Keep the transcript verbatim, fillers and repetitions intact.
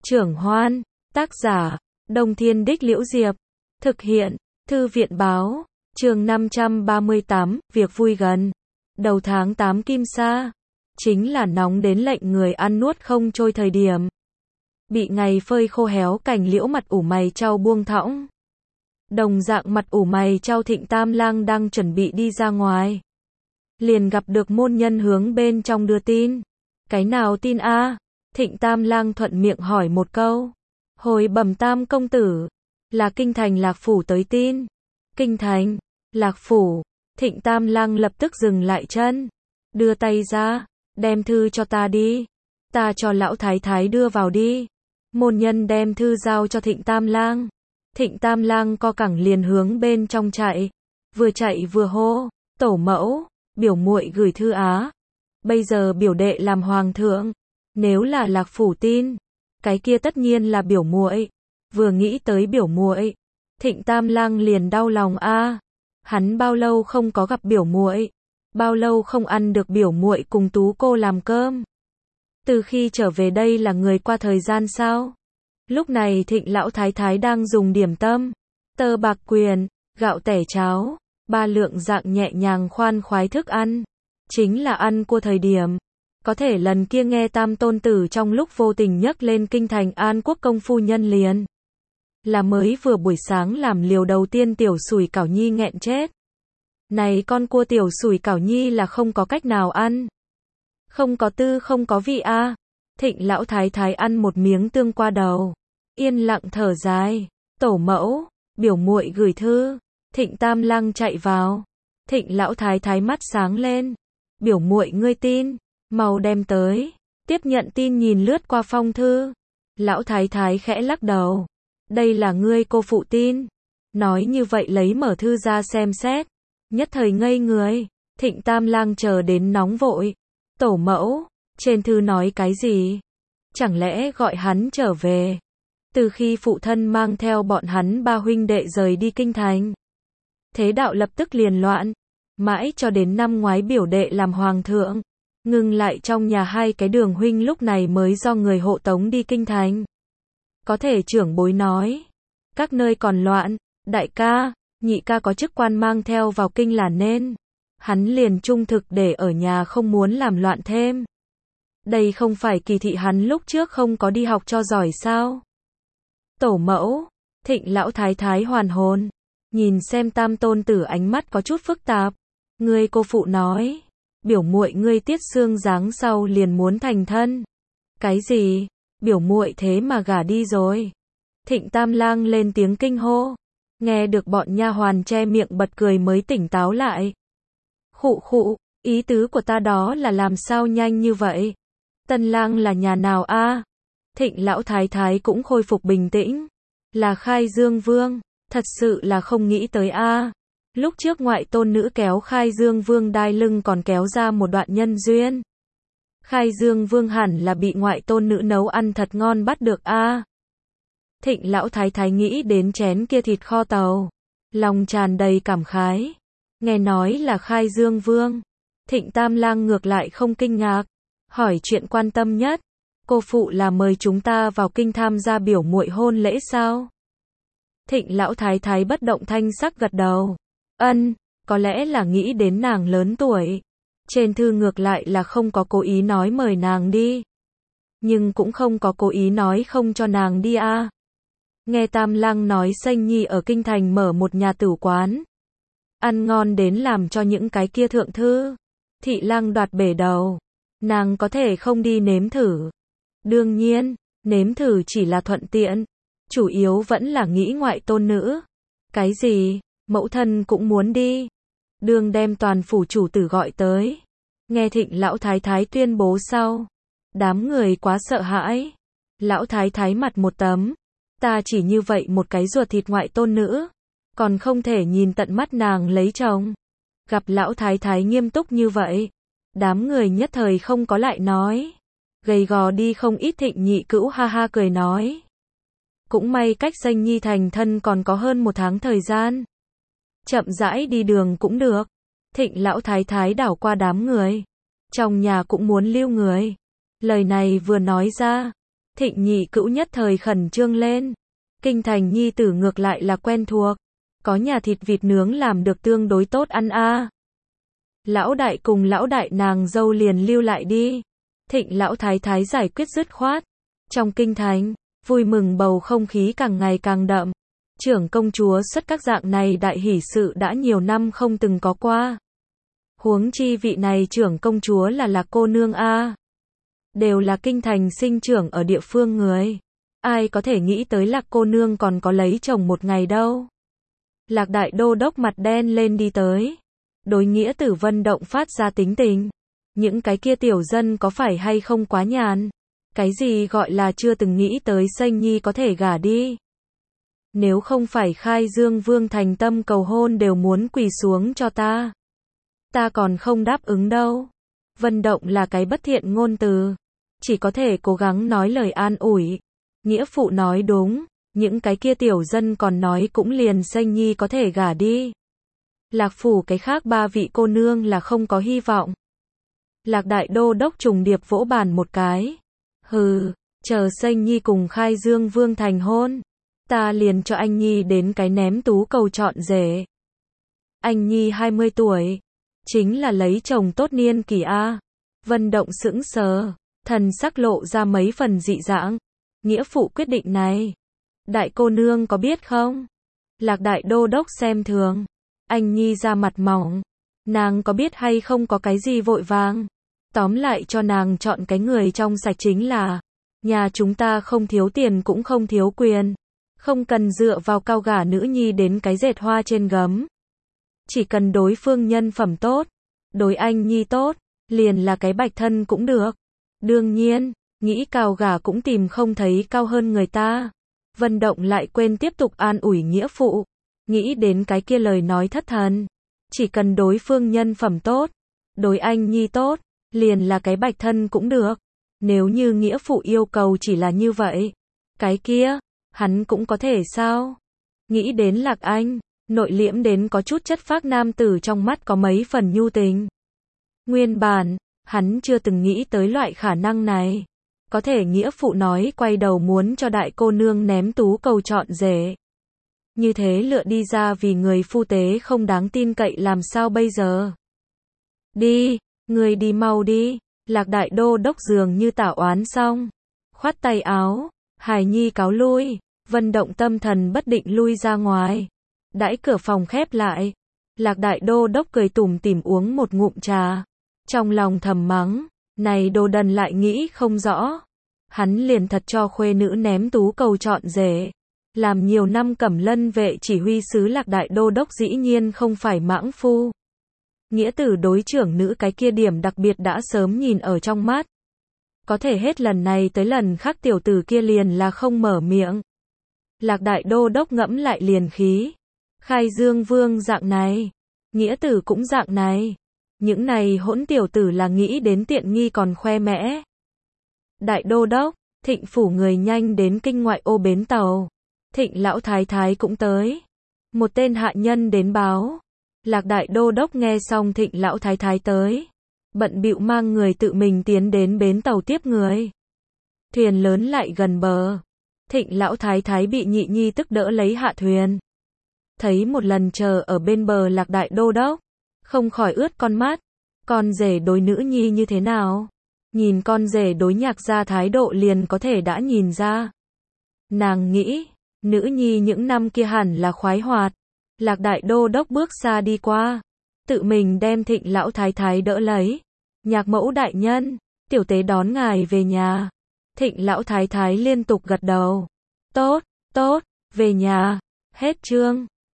Trưởng Hoan, tác giả, Đông Thiên Đích Liễu Diệp, thực hiện, Thư viện Báo, chương năm trăm ba mươi tám, việc vui gần. Đầu tháng tám Kim Sa, chính là nóng đến lệnh người ăn nuốt không trôi thời điểm. Bị ngày phơi khô héo cành liễu mặt ủ mày trao buông thõng. Đồng dạng mặt ủ mày trao Thịnh Tam Lang đang chuẩn bị đi ra ngoài. Liền gặp được môn nhân hướng bên trong đưa tin. Cái nào tin a? À? Thịnh Tam Lang thuận miệng hỏi một câu. Hồi bẩm Tam công tử, là kinh thành Lạc Phủ tới tin. Kinh thành, Lạc Phủ, Thịnh Tam Lang lập tức dừng lại chân. Đưa tay ra, đem thư cho ta đi. Ta cho lão thái thái đưa vào đi. Môn nhân đem thư giao cho Thịnh Tam Lang. Thịnh Tam Lang co cẳng liền hướng bên trong chạy. Vừa chạy vừa hô, tổ mẫu, biểu muội gửi thư á. Bây giờ biểu đệ làm hoàng thượng. Nếu là Lạc Phủ tin, cái kia tất nhiên là biểu muội. Vừa nghĩ tới biểu muội, Thịnh Tam Lang liền đau lòng a. À. Hắn bao lâu không có gặp biểu muội, bao lâu không ăn được biểu muội cùng Tú cô làm cơm. Từ khi trở về đây là người qua thời gian sao? Lúc này Thịnh lão thái thái đang dùng điểm tâm, tơ bạc quyền, gạo tẻ cháo, ba lượng dạng nhẹ nhàng khoan khoái thức ăn, chính là ăn cua thời điểm. Có thể lần kia nghe Tam tôn tử trong lúc vô tình nhắc lên kinh thành An Quốc công phu nhân liền. Là mới vừa buổi sáng làm liều đầu tiên tiểu sủi cảo nhi nghẹn chết. Này con cua tiểu sủi cảo nhi là không có cách nào ăn. Không có tư không có vị a. À. Thịnh lão thái thái ăn một miếng tương qua đầu. Yên lặng thở dài. Tổ mẫu, biểu muội gửi thư. Thịnh Tam Lang chạy vào. Thịnh lão thái thái mắt sáng lên. Biểu muội ngươi tin. Mau đem tới. Tiếp nhận tin nhìn lướt qua phong thư. Lão thái thái khẽ lắc đầu. Đây là ngươi cô phụ tin. Nói như vậy lấy mở thư ra xem xét. Nhất thời ngây người. Thịnh Tam Lang chờ đến nóng vội. Tổ mẫu, trên thư nói cái gì? Chẳng lẽ gọi hắn trở về? Từ khi phụ thân mang theo bọn hắn ba huynh đệ rời đi kinh thành, thế đạo lập tức liền loạn. Mãi cho đến năm ngoái biểu đệ làm hoàng thượng, ngừng lại trong nhà hai cái đường huynh lúc này mới do người hộ tống đi kinh thành. Có thể trưởng bối nói, các nơi còn loạn, đại ca, nhị ca có chức quan mang theo vào kinh là nên. Hắn liền trung thực để ở nhà không muốn làm loạn thêm. Đây không phải kỳ thị hắn lúc trước không có đi học cho giỏi sao? Tổ mẫu, Thịnh lão thái thái hoàn hồn, nhìn xem Tam tôn tử ánh mắt có chút phức tạp. Ngươi cô phụ nói, biểu muội ngươi tiết xương giáng sau liền muốn thành thân. Cái gì? Biểu muội thế mà gả đi rồi. Thịnh Tam Lang lên tiếng kinh hô. Nghe được bọn nha hoàn che miệng bật cười mới tỉnh táo lại. Khụ khụ, ý tứ của ta đó là làm sao nhanh như vậy? Tân Lang là nhà nào a? À? Thịnh lão thái thái cũng khôi phục bình tĩnh. Là Khai Dương Vương, thật sự là không nghĩ tới a. À. Lúc trước ngoại tôn nữ kéo Khai Dương Vương đai lưng còn kéo ra một đoạn nhân duyên. Khai Dương Vương hẳn là bị ngoại tôn nữ nấu ăn thật ngon bắt được a. À. Thịnh lão thái thái nghĩ đến chén kia thịt kho tàu, lòng tràn đầy cảm khái. Nghe nói là Khai Dương Vương, Thịnh Tam Lang ngược lại không kinh ngạc, hỏi chuyện quan tâm nhất. Cô phụ là mời chúng ta vào kinh tham gia biểu muội hôn lễ sao? Thịnh lão thái thái bất động thanh sắc gật đầu. Ân, có lẽ là nghĩ đến nàng lớn tuổi. Trên thư ngược lại là không có cố ý nói mời nàng đi. Nhưng cũng không có cố ý nói không cho nàng đi a. À. Nghe Tam Lang nói Sanh Nhi ở kinh thành mở một nhà tử quán. Ăn ngon đến làm cho những cái kia thượng thư. Thị Lang đoạt bể đầu. Nàng có thể không đi nếm thử. Đương nhiên, nếm thử chỉ là thuận tiện. Chủ yếu vẫn là nghĩ ngoại tôn nữ. Cái gì, mẫu thân cũng muốn đi. Đường đem toàn phủ chủ tử gọi tới. Nghe Thịnh lão thái thái tuyên bố sau. Đám người quá sợ hãi. Lão thái thái mặt một tấm. Ta chỉ như vậy một cái ruột thịt ngoại tôn nữ. Còn không thể nhìn tận mắt nàng lấy chồng. Gặp lão thái thái nghiêm túc như vậy. Đám người nhất thời không có lại nói. Gầy gò đi không ít Thịnh nhị cữu ha ha cười nói. Cũng may cách Sanh Nhi thành thân còn có hơn một tháng thời gian. Chậm rãi đi đường cũng được. Thịnh lão thái thái đảo qua đám người. Trong nhà cũng muốn lưu người. Lời này vừa nói ra. Thịnh nhị cữu nhất thời khẩn trương lên. Kinh thành nhi tử ngược lại là quen thuộc. Có nhà thịt vịt nướng làm được tương đối tốt ăn a. Lão đại cùng lão đại nàng dâu liền lưu lại đi. Thịnh lão thái thái giải quyết dứt khoát. Trong kinh thành, vui mừng bầu không khí càng ngày càng đậm. Trưởng công chúa xuất các dạng này đại hỷ sự đã nhiều năm không từng có qua. Huống chi vị này trưởng công chúa là Lạc cô nương a. Đều là kinh thành sinh trưởng ở địa phương người. Ai có thể nghĩ tới Lạc cô nương còn có lấy chồng một ngày đâu. Lạc đại đô đốc mặt đen lên đi tới. Đối nghĩa tử Vân Động phát ra tính tình. Những cái kia tiểu dân có phải hay không quá nhàn? Cái gì gọi là chưa từng nghĩ tới Sanh Nhi có thể gả đi? Nếu không phải Khai Dương Vương thành tâm cầu hôn đều muốn quỳ xuống cho ta. Ta còn không đáp ứng đâu. Vân Động là cái bất thiện ngôn từ. Chỉ có thể cố gắng nói lời an ủi. Nghĩa phụ nói đúng. Những cái kia tiểu dân còn nói cũng liền Sanh Nhi có thể gả đi. Lạc phủ cái khác ba vị cô nương là không có hy vọng. Lạc đại đô đốc trùng điệp vỗ bàn một cái. Hừ, chờ Sanh Nhi cùng Khai Dương Vương thành hôn. Ta liền cho anh Nhi đến cái ném tú cầu chọn rể. Anh Nhi hai mươi tuổi. Chính là lấy chồng tốt niên kỳ A. Vân Động sững sờ. Thần sắc lộ ra mấy phần dị dạng. Nghĩa phụ quyết định này. Đại cô nương có biết không? Lạc đại đô đốc xem thường. Anh Nhi ra mặt mỏng. Nàng có biết hay không có cái gì vội vàng. Tóm lại cho nàng chọn cái người trong sạch chính là. Nhà chúng ta không thiếu tiền cũng không thiếu quyền. Không cần dựa vào cao gả nữ nhi đến cái dệt hoa trên gấm. Chỉ cần đối phương nhân phẩm tốt. Đối anh Nhi tốt. Liền là cái bạch thân cũng được. Đương nhiên, nghĩ cao gả cũng tìm không thấy cao hơn người ta. Vân Động lại quên tiếp tục an ủi nghĩa phụ. Nghĩ đến cái kia lời nói thất thần. Chỉ cần đối phương nhân phẩm tốt. Đối anh Nhi tốt. Liền là cái bạch thân cũng được. Nếu như nghĩa phụ yêu cầu chỉ là như vậy. Cái kia, hắn cũng có thể sao? Nghĩ đến Lạc Anh. Nội liễm đến có chút chất phác nam tử trong mắt có mấy phần nhu tình. Nguyên bản, hắn chưa từng nghĩ tới loại khả năng này. Có thể nghĩa phụ nói quay đầu muốn cho đại cô nương ném tú cầu chọn rể. Như thế lựa đi ra vì người phu tế không đáng tin cậy làm sao bây giờ? Đi, người đi mau đi. Lạc đại đô đốc dường như tảo oán xong. Khoát tay áo, Hải Nhi cáo lui. Vân Động tâm thần bất định lui ra ngoài. Đãi cửa phòng khép lại. Lạc đại đô đốc cười tủm tỉm uống một ngụm trà. Trong lòng thầm mắng. Này đồ đần lại nghĩ không rõ. Hắn liền thật cho khuê nữ ném tú cầu chọn rể. Làm nhiều năm Cẩm Lân vệ chỉ huy sứ Lạc đại đô đốc dĩ nhiên không phải mãng phu. Nghĩa tử đối trưởng nữ cái kia điểm đặc biệt đã sớm nhìn ở trong mắt. Có thể hết lần này tới lần khác tiểu tử kia liền là không mở miệng. Lạc đại đô đốc ngẫm lại liền khí. Khai Dương Vương dạng này. Nghĩa tử cũng dạng này. Những này hỗn tiểu tử là nghĩ đến tiện nghi còn khoe mẽ. Đại đô đốc, Thịnh phủ người nhanh đến kinh ngoại ô bến tàu. Thịnh lão thái thái cũng tới. Một tên hạ nhân đến báo. Lạc đại đô đốc nghe xong Thịnh lão thái thái tới. Bận bịu mang người tự mình tiến đến bến tàu tiếp người. Thuyền lớn lại gần bờ. Thịnh lão thái thái bị nhị nhi tức đỡ lấy hạ thuyền. Thấy một lần chờ ở bên bờ Lạc đại đô đốc. Không khỏi ướt con mắt. Con rể đối nữ nhi như thế nào? Nhìn con rể đối Nhạc gia thái độ liền có thể đã nhìn ra. Nàng nghĩ, nữ nhi những năm kia hẳn là khoái hoạt. Lạc đại đô đốc bước xa đi qua. Tự mình đem Thịnh lão thái thái đỡ lấy. Nhạc mẫu đại nhân, tiểu tế đón ngài về nhà. Thịnh lão thái thái liên tục gật đầu. Tốt, tốt, về nhà. Hết chương.